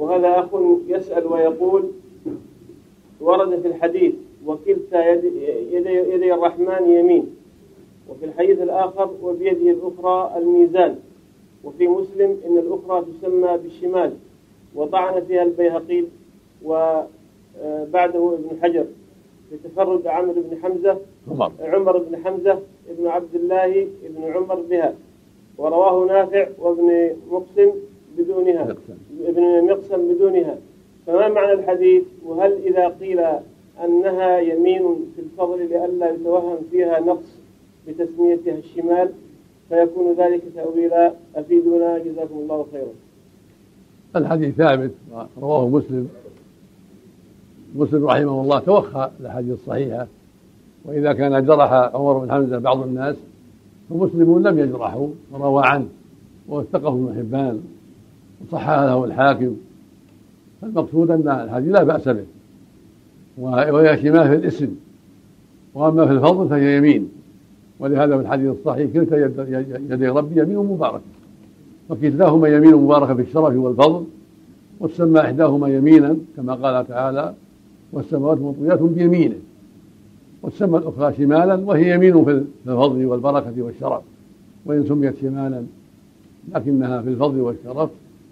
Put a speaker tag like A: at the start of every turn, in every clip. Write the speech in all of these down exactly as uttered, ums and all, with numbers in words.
A: وهذا أخ يسأل ويقول: ورد في الحديث: وكلتا يدي, يدي, يدي الرحمن يمين، وفي الحديث الآخر: وبيده الأخرى الميزان، وفي مسلم: إن الأخرى تسمى بالشمال، وطعن فيها البيهقي وبعده ابن حجر بتفرد عمرو بن حمزة عمر. عمر بن حمزة ابن عبد الله ابن عمر بها، ورواه نافع وابن مقسم بدونها ابن مقسم بدونها. فما معنى الحديث؟ وهل إذا قيل أنها يمين في الفضل لئلا يتوهم فيها نقص بتسميتها الشمال فيكون ذلك تأويلا؟ أفيدونا جزاكم الله خيرا.
B: الحديث ثابت رواه مسلم. مسلم رحمه الله توخى الأحاديث الصحيحة، وإذا كان جرح عمر بن حمزة بعض الناس فمسلم لم يجرحه وروى عنه ووثقه ابن حبان وصححه له الحاكم. فالمقصود أن الحديث لا بأس به، وهي شمال في الاسم، وأما في الفضل فهي يمين. ولهذا في الحديث الصحيح: كلتا يدي ربي يمين مباركة، وكلتاهما يمين مباركة في الشرف والفضل، وتسمى إحداهما يمينا كما قال تعالى: والسماوات مطويات بيمينه، وتسمى الأخرى شمالا، وهي يمين في الفضل والبركة والشرف، وإن سميت شمالا لكنها في الفضل والشرف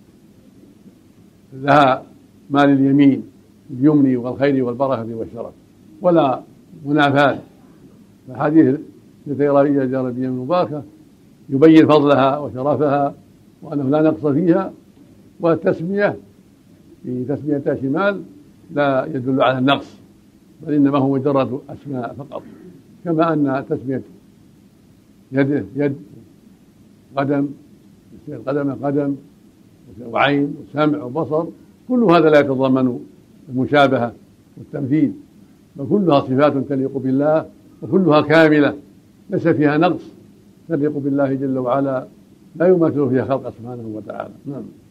B: لها ما لليمين اليمن والخير والبركة والشرف ولا منافاة. فحديث لتيرابية جاربية المباركة يبين فضلها وشرفها وأنه لا نقص فيها، والتسمية في تسميتها شمال لا يدل على النقص، بل إنما هو مجرد أسماء فقط، كما أن تسمية يده يد، قدم قدم قدم وعين وسمع وبصر، كل هذا لا يتضمن المشابهة والتمثيل، بل كلها صفات تليق بالله وكلها كاملة ليس فيها نقص، تليق بالله جل وعلا لا يماثل فيها خلق سبحانه وتعالى. نعم.